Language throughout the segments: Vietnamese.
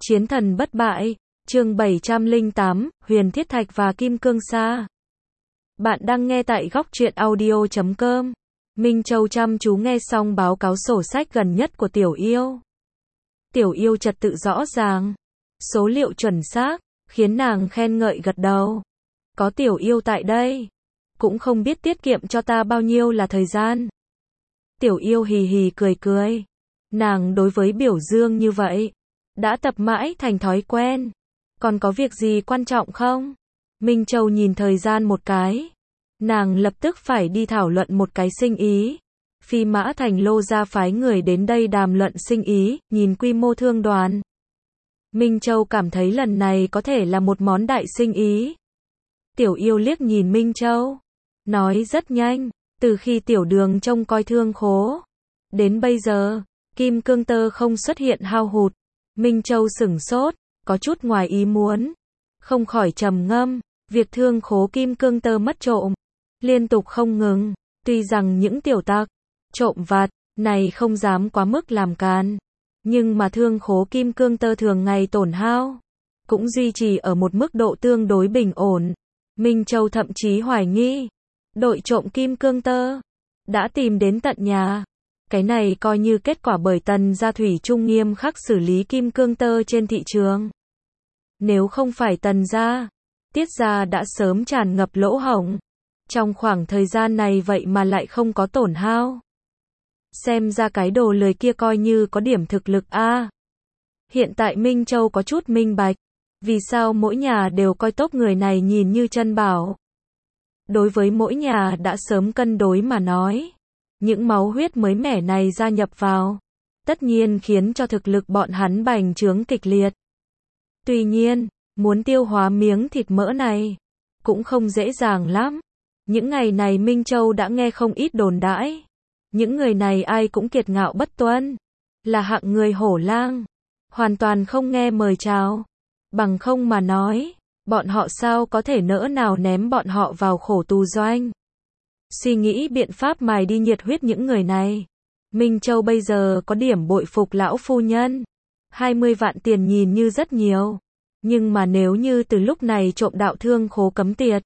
Chiến thần bất bại, chương 708, Huyền Thiết Thạch và Kim Cương Sa. Bạn đang nghe tại góc truyện audio.com. Minh Châu chăm chú nghe xong báo cáo sổ sách gần nhất của Tiểu Yêu. Tiểu Yêu trật tự rõ ràng, số liệu chuẩn xác, khiến nàng khen ngợi gật đầu. Có Tiểu Yêu tại đây, cũng không biết tiết kiệm cho ta bao nhiêu là thời gian. Tiểu Yêu hì hì cười cười. Nàng đối với biểu dương như vậy đã tập mãi thành thói quen. Còn có việc gì quan trọng không? Minh Châu nhìn thời gian một cái. Nàng lập tức phải đi thảo luận một cái sinh ý. Phi Mã Thành Lô ra phái người đến đây đàm luận sinh ý, nhìn quy mô thương đoàn. Minh Châu cảm thấy lần này có thể là một món đại sinh ý. Tiểu Yêu liếc nhìn Minh Châu, nói rất nhanh, từ khi Tiểu Đường trông coi thương khố đến bây giờ, kim cương tơ không xuất hiện hao hụt. Minh Châu sửng sốt, có chút ngoài ý muốn, không khỏi trầm ngâm, việc thương khố kim cương tơ mất trộm liên tục không ngừng, tuy rằng những tiểu tặc trộm vặt này không dám quá mức làm càn, nhưng mà thương khố kim cương tơ thường ngày tổn hao cũng duy trì ở một mức độ tương đối bình ổn. Minh Châu thậm chí hoài nghi đội trộm kim cương tơ đã tìm đến tận nhà. Cái này coi như kết quả bởi Tần gia thủy chung nghiêm khắc xử lý kim cương tơ trên thị trường. Nếu không phải Tần gia, Tiết gia đã sớm tràn ngập lỗ hổng. Trong khoảng thời gian này vậy mà lại không có tổn hao. Xem ra cái đồ lười kia coi như có điểm thực lực a. Hiện tại Minh Châu có chút minh bạch, vì sao mỗi nhà đều coi tốt người này nhìn như chân bảo. Đối với mỗi nhà đã sớm cân đối mà nói, những máu huyết mới mẻ này gia nhập vào, tất nhiên khiến cho thực lực bọn hắn bành trướng kịch liệt. Tuy nhiên, muốn tiêu hóa miếng thịt mỡ này, cũng không dễ dàng lắm. Những ngày này Minh Châu đã nghe không ít đồn đãi. Những người này ai cũng kiệt ngạo bất tuân, là hạng người hổ lang, hoàn toàn không nghe mời chào. Bằng không mà nói, bọn họ sao có thể nỡ nào ném bọn họ vào khổ tù doanh. Suy nghĩ biện pháp mài đi nhiệt huyết những người này. Minh Châu bây giờ có điểm bội phục lão phu nhân. 20 vạn tiền nhìn như rất nhiều, nhưng mà nếu như từ lúc này trộm đạo thương khố cấm tiệt,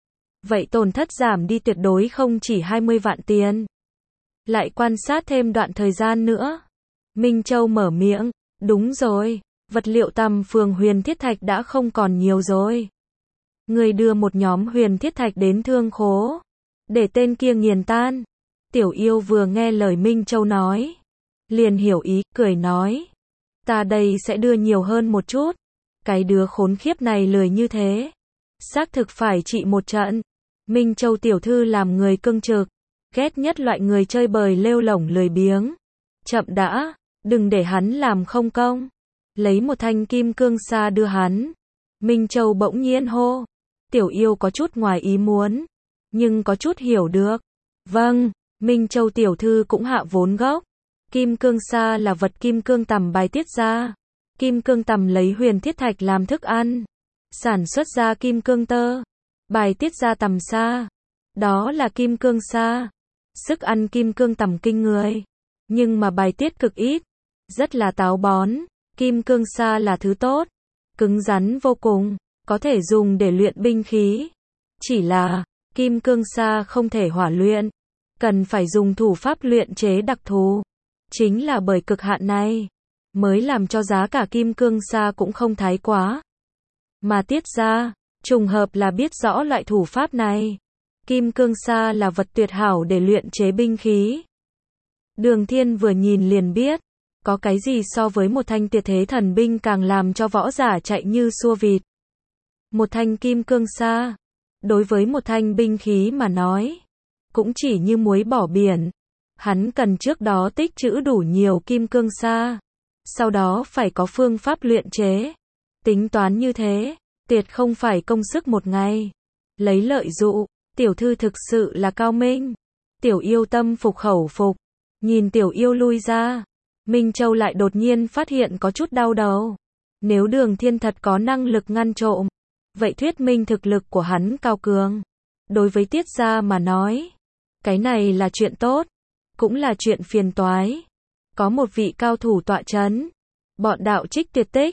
vậy tổn thất giảm đi tuyệt đối không chỉ 20 vạn tiền. Lại quan sát thêm đoạn thời gian nữa. Minh Châu mở miệng, đúng rồi, vật liệu tầm phường huyền thiết thạch đã không còn nhiều rồi. Người đưa một nhóm huyền thiết thạch đến thương khố, để tên kia nghiền tan. Tiểu Yêu vừa nghe lời Minh Châu nói, liền hiểu ý, cười nói, ta đây sẽ đưa nhiều hơn một chút. Cái đứa khốn khiếp này lười như thế, xác thực phải trị một trận. Minh Châu tiểu thư làm người cương trực, ghét nhất loại người chơi bời lêu lổng lười biếng. Chậm đã, đừng để hắn làm không công. Lấy một thanh kim cương sa đưa hắn. Minh Châu bỗng nhiên hô. Tiểu Yêu có chút ngoài ý muốn, nhưng có chút hiểu được. Vâng, Minh Châu tiểu thư cũng hạ vốn gốc. Kim cương sa là vật kim cương tằm bài tiết ra. Kim cương tằm lấy huyền thiết thạch làm thức ăn, sản xuất ra kim cương tơ, bài tiết ra tằm sa. Đó là kim cương sa. Sức ăn kim cương tằm kinh người, nhưng mà bài tiết cực ít, rất là táo bón. Kim cương sa là thứ tốt, cứng rắn vô cùng, có thể dùng để luyện binh khí. Chỉ là, kim cương sa không thể hỏa luyện, cần phải dùng thủ pháp luyện chế đặc thù. Chính là bởi cực hạn này, mới làm cho giá cả kim cương sa cũng không thái quá. Mà Tiết gia, trùng hợp là biết rõ loại thủ pháp này. Kim cương sa là vật tuyệt hảo để luyện chế binh khí. Đường Thiên vừa nhìn liền biết, có cái gì so với một thanh tuyệt thế thần binh càng làm cho võ giả chạy như xua vịt. Một thanh kim cương sa, đối với một thanh binh khí mà nói, cũng chỉ như muối bỏ biển. Hắn cần trước đó tích trữ đủ nhiều kim cương sa, sau đó phải có phương pháp luyện chế. Tính toán như thế, tuyệt không phải công sức một ngày. Lấy lợi dụ, tiểu thư thực sự là cao minh. Tiểu Yêu tâm phục khẩu phục, nhìn Tiểu Yêu lui ra. Minh Châu lại đột nhiên phát hiện có chút đau đầu. Nếu Đường Thiên thật có năng lực ngăn trộm, vậy thuyết minh thực lực của hắn cao cường. Đối với Tiết gia mà nói, cái này là chuyện tốt, cũng là chuyện phiền toái. Có một vị cao thủ tọa chấn, bọn đạo trích tuyệt tích,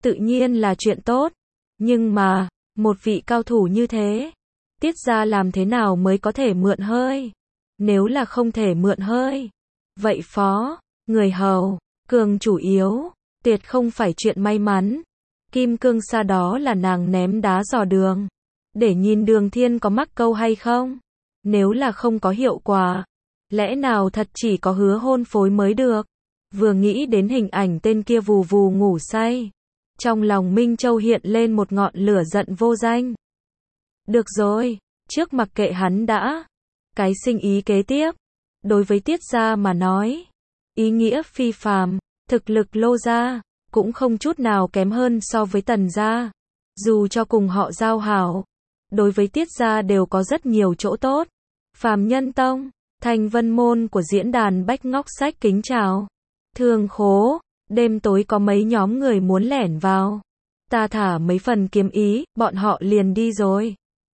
tự nhiên là chuyện tốt. Nhưng mà, một vị cao thủ như thế, Tiết gia làm thế nào mới có thể mượn hơi? Nếu là không thể mượn hơi, vậy phó, người hầu, cường chủ yếu, tuyệt không phải chuyện may mắn. Kim cương sa đó là nàng ném đá dò đường, để nhìn Đường Thiên có mắc câu hay không. Nếu là không có hiệu quả, lẽ nào thật chỉ có hứa hôn phối mới được. Vừa nghĩ đến hình ảnh tên kia vù vù ngủ say, trong lòng Minh Châu hiện lên một ngọn lửa giận vô danh. Được rồi, trước mặc kệ hắn đã. Cái sinh ý kế tiếp, đối với Tiết gia mà nói, ý nghĩa phi phàm, thực lực Lô gia cũng không chút nào kém hơn so với Tần gia. Dù cho cùng họ giao hảo, đối với Tiết gia đều có rất nhiều chỗ tốt. Phàm Nhân Tông, Thanh Vân môn của diễn đàn Bách Ngóc Sách kính chào. Thương khố, đêm tối có mấy nhóm người muốn lẻn vào. Ta thả mấy phần kiếm ý, bọn họ liền đi rồi.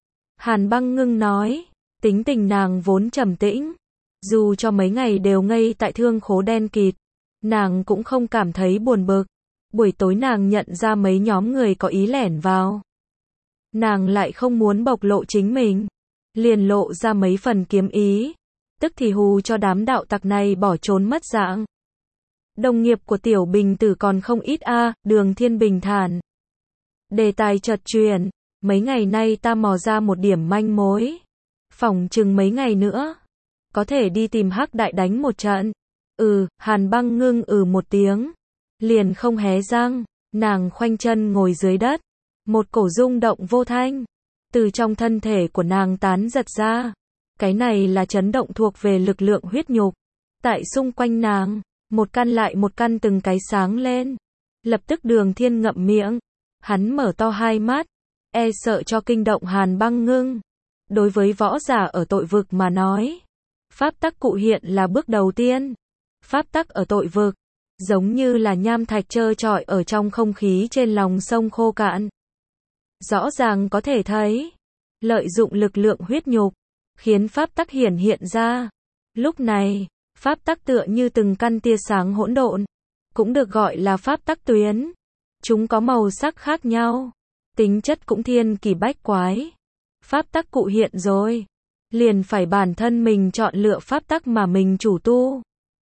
Hàn Băng Ngưng nói, tính tình nàng vốn trầm tĩnh. Dù cho mấy ngày đều ngây tại thương khố đen kịt, nàng cũng không cảm thấy buồn bực. Buổi tối nàng nhận ra mấy nhóm người có ý lẻn vào. Nàng lại không muốn bộc lộ chính mình, liền lộ ra mấy phần kiếm ý, tức thì hù cho đám đạo tặc này bỏ trốn mất dạng. Đồng nghiệp của Tiểu Bình Tử còn không ít a. Đường Thiên bình thản. Đề tài chợt chuyển, mấy ngày nay ta mò ra một điểm manh mối. Phỏng chừng mấy ngày nữa, có thể đi tìm Hắc Đại đánh một trận. Hàn Băng Ngưng một tiếng, liền không hé răng, nàng khoanh chân ngồi dưới đất. Một cổ rung động vô thanh, từ trong thân thể của nàng tán giật ra. Cái này là chấn động thuộc về lực lượng huyết nhục. Tại xung quanh nàng, một căn lại một căn từng cái sáng lên. Lập tức Đường Thiên ngậm miệng, hắn mở to hai mắt, e sợ cho kinh động Hàn Băng Ngưng. Đối với võ giả ở tội vực mà nói, pháp tắc cụ hiện là bước đầu tiên. Pháp tắc ở tội vực, giống như là nham thạch trơ trọi ở trong không khí trên lòng sông khô cạn. Rõ ràng có thể thấy, lợi dụng lực lượng huyết nhục, khiến pháp tắc hiển hiện ra. Lúc này, pháp tắc tựa như từng căn tia sáng hỗn độn, cũng được gọi là pháp tắc tuyến. Chúng có màu sắc khác nhau, tính chất cũng thiên kỳ bách quái. Pháp tắc cụ hiện rồi, liền phải bản thân mình chọn lựa pháp tắc mà mình chủ tu.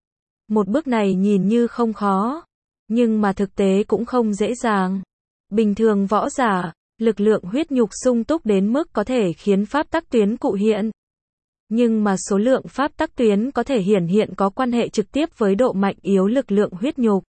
Một bước này nhìn như không khó, nhưng mà thực tế cũng không dễ dàng. Bình thường võ giả, lực lượng huyết nhục sung túc đến mức có thể khiến pháp tắc tuyến cụ hiện. Nhưng mà số lượng pháp tắc tuyến có thể hiển hiện có quan hệ trực tiếp với độ mạnh yếu lực lượng huyết nhục.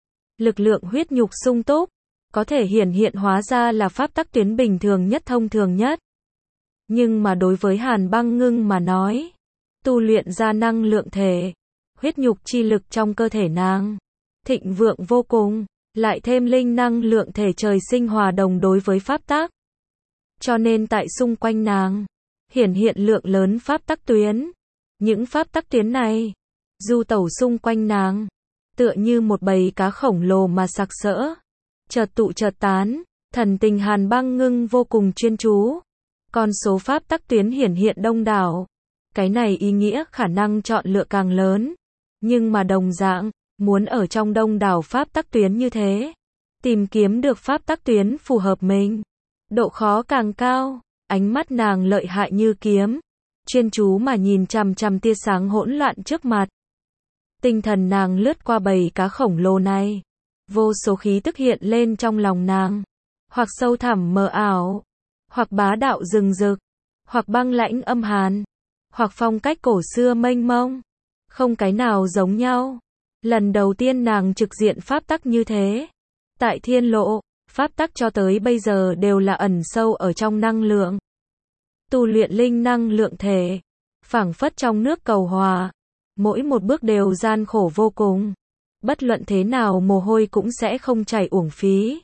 Lực lượng huyết nhục sung túc, có thể hiển hiện hóa ra là pháp tắc tuyến bình thường nhất thông thường nhất. Nhưng mà đối với Hàn Băng Ngưng mà nói, tu luyện ra năng lượng thể, huyết nhục chi lực trong cơ thể nàng, thịnh vượng vô cùng, lại thêm linh năng lượng thể trời sinh hòa đồng đối với pháp tắc. Cho nên tại xung quanh nàng, hiển hiện lượng lớn pháp tắc tuyến. Những pháp tắc tuyến này, du tẩu xung quanh nàng, tựa như một bầy cá khổng lồ mà sặc sỡ, chợt tụ chợt tán. Thần tình Hàn Băng Ngưng vô cùng chuyên chú. Con số pháp tắc tuyến hiển hiện đông đảo. Cái này ý nghĩa khả năng chọn lựa càng lớn. Nhưng mà đồng dạng, muốn ở trong đông đảo pháp tắc tuyến như thế, tìm kiếm được pháp tắc tuyến phù hợp mình, độ khó càng cao. Ánh mắt nàng lợi hại như kiếm, chuyên chú mà nhìn chằm chằm tia sáng hỗn loạn trước mặt. Tinh thần nàng lướt qua bầy cá khổng lồ này, vô số khí tức hiện lên trong lòng nàng, hoặc sâu thẳm mờ ảo, hoặc bá đạo rừng rực, hoặc băng lãnh âm hàn, hoặc phong cách cổ xưa mênh mông, không cái nào giống nhau. Lần đầu tiên nàng trực diện pháp tắc như thế. Tại thiên lộ, pháp tắc cho tới bây giờ đều là ẩn sâu ở trong năng lượng. Tu luyện linh năng lượng thể, phảng phất trong nước cầu hòa, mỗi một bước đều gian khổ vô cùng. Bất luận thế nào mồ hôi cũng sẽ không chảy uổng phí.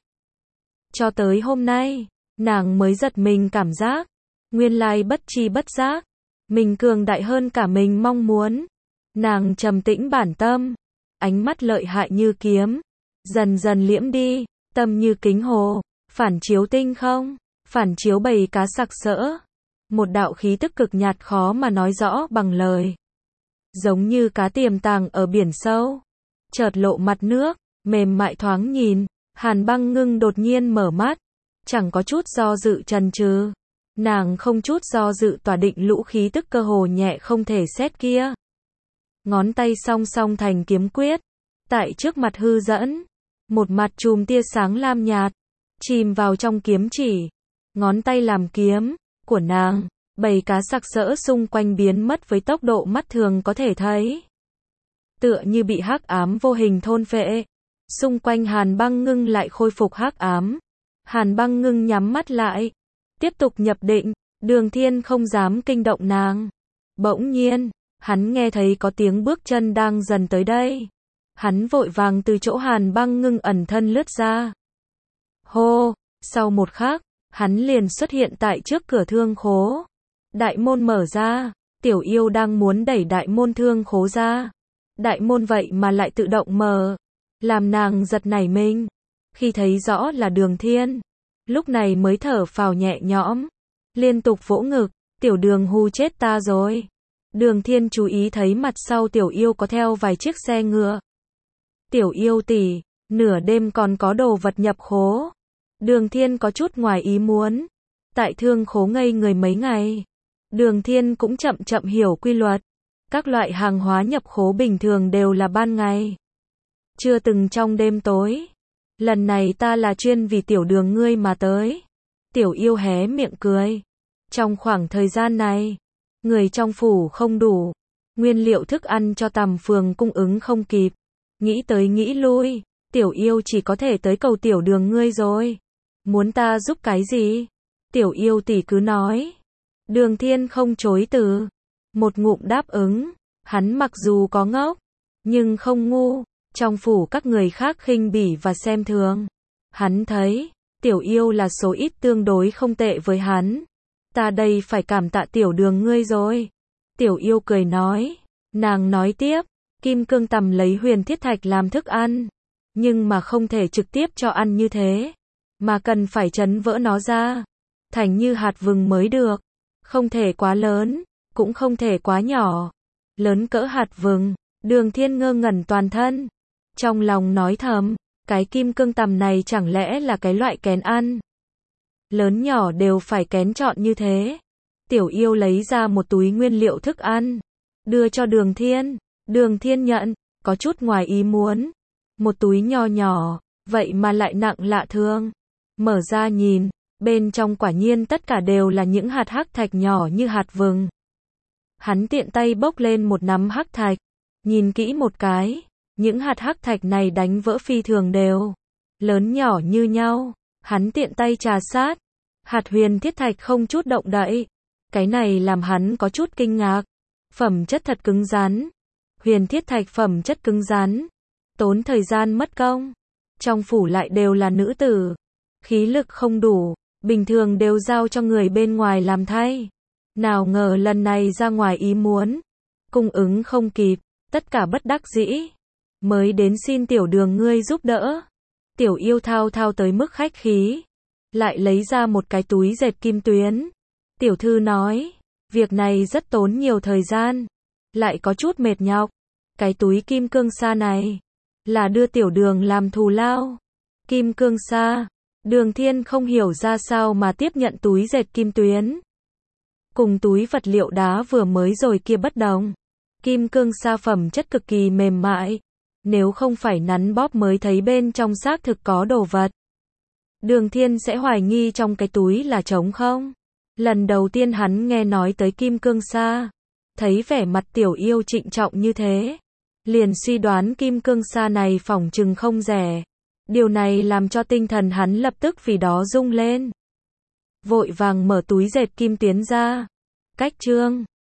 Cho tới hôm nay, nàng mới giật mình cảm giác, nguyên lai bất tri bất giác, mình cường đại hơn cả mình mong muốn. Nàng trầm tĩnh bản tâm, ánh mắt lợi hại như kiếm, dần dần liễm đi, tâm như kính hồ, phản chiếu tinh không, phản chiếu bầy cá sặc sỡ. Một đạo khí tức cực nhạt khó mà nói rõ bằng lời. Giống như cá tiềm tàng ở biển sâu, chợt lộ mặt nước, mềm mại thoáng nhìn, Hàn Băng Ngưng đột nhiên mở mắt, chẳng có chút do dự chần chừ. Nàng không chút do dự tỏa định lũ khí tức cơ hồ nhẹ không thể xét kia. Ngón tay song song thành kiếm quyết, tại trước mặt hư dẫn, một mặt chùm tia sáng lam nhạt, chìm vào trong kiếm chỉ. Ngón tay làm kiếm của nàng, bầy cá sặc sỡ xung quanh biến mất với tốc độ mắt thường có thể thấy. Tựa như bị hắc ám vô hình thôn phệ. Xung quanh Hàn Băng Ngưng lại khôi phục hắc ám. Hàn Băng Ngưng nhắm mắt lại, tiếp tục nhập định. Đường Thiên không dám kinh động nàng. Bỗng nhiên, hắn nghe thấy có tiếng bước chân đang dần tới đây. Hắn vội vàng từ chỗ Hàn Băng Ngưng ẩn thân lướt ra. Hô, sau một khắc, hắn liền xuất hiện tại trước cửa thương khố. Đại môn mở ra, Tiểu Yêu đang muốn đẩy đại môn thương khố ra. Đại môn vậy mà lại tự động mở, làm nàng giật nảy mình. Khi thấy rõ là Đường Thiên, lúc này mới thở phào nhẹ nhõm, liên tục vỗ ngực, Tiểu Đường hù chết ta rồi. Đường Thiên chú ý thấy mặt sau Tiểu Yêu có theo vài chiếc xe ngựa. Tiểu Yêu tỷ, nửa đêm còn có đồ vật nhập khố. Đường Thiên có chút ngoài ý muốn. Tại thương khố ngây người mấy ngày, Đường Thiên cũng chậm chậm hiểu quy luật. Các loại hàng hóa nhập khố bình thường đều là ban ngày, chưa từng trong đêm tối. Lần này ta là chuyên vì Tiểu Đường ngươi mà tới. Tiểu Yêu hé miệng cười. Trong khoảng thời gian này, người trong phủ không đủ, nguyên liệu thức ăn cho Tầm Phường cung ứng không kịp. Nghĩ tới nghĩ lui, Tiểu Yêu chỉ có thể tới cầu Tiểu Đường ngươi rồi. Muốn ta giúp cái gì? Tiểu Yêu tỷ cứ nói. Đường Thiên không chối từ, một ngụm đáp ứng. Hắn mặc dù có ngốc, nhưng không ngu. Trong phủ các người khác khinh bỉ và xem thường, hắn thấy Tiểu Yêu là số ít tương đối không tệ với hắn. Ta đây phải cảm tạ Tiểu Đường ngươi rồi. Tiểu Yêu cười nói. Nàng nói tiếp, Kim Cương Tầm lấy huyền thiết thạch làm thức ăn, nhưng mà không thể trực tiếp cho ăn như thế, mà cần phải trấn vỡ nó ra, thành như hạt vừng mới được. Không thể quá lớn, cũng không thể quá nhỏ. Lớn cỡ hạt vừng. Đường Thiên ngơ ngẩn toàn thân, trong lòng nói thầm, cái Kim Cương Tầm này chẳng lẽ là cái loại kén ăn, lớn nhỏ đều phải kén chọn như thế. Tiểu Yêu lấy ra một túi nguyên liệu thức ăn, đưa cho Đường Thiên. Đường Thiên nhận, có chút ngoài ý muốn. Một túi nho nhỏ, vậy mà lại nặng lạ thường. Mở ra nhìn, bên trong quả nhiên tất cả đều là những hạt hắc thạch nhỏ như hạt vừng. Hắn tiện tay bốc lên một nắm hắc thạch, nhìn kỹ một cái, những hạt hắc thạch này đánh vỡ phi thường đều, lớn nhỏ như nhau. Hắn tiện tay trà sát, hạt huyền thiết thạch không chút động đậy. Cái này làm hắn có chút kinh ngạc. Phẩm chất thật cứng rắn. Huyền thiết thạch phẩm chất cứng rắn, tốn thời gian mất công. Trong phủ lại đều là nữ tử, khí lực không đủ, bình thường đều giao cho người bên ngoài làm thay. Nào ngờ lần này ra ngoài ý muốn, cung ứng không kịp, tất cả bất đắc dĩ, mới đến xin Tiểu Đường ngươi giúp đỡ. Tiểu Yêu thao thao tới mức khách khí, lại lấy ra một cái túi dệt kim tuyến. Tiểu thư nói, việc này rất tốn nhiều thời gian, lại có chút mệt nhọc. Cái túi kim cương sa này, là đưa Tiểu Đường làm thù lao. Kim cương sa, Đường Thiên không hiểu ra sao mà tiếp nhận túi dệt kim tuyến. Cùng túi vật liệu đá vừa mới rồi kia bất đồng. Kim cương sa phẩm chất cực kỳ mềm mại, nếu không phải nắn bóp mới thấy bên trong xác thực có đồ vật. Đường Thiên sẽ hoài nghi trong cái túi là trống không. Lần đầu tiên hắn nghe nói tới kim cương sa, thấy vẻ mặt Tiểu Yêu trịnh trọng như thế, liền suy đoán kim cương sa này phỏng chừng không rẻ. Điều này làm cho tinh thần hắn lập tức vì đó rung lên. Vội vàng mở túi dệt kim tuyến ra. Cách chương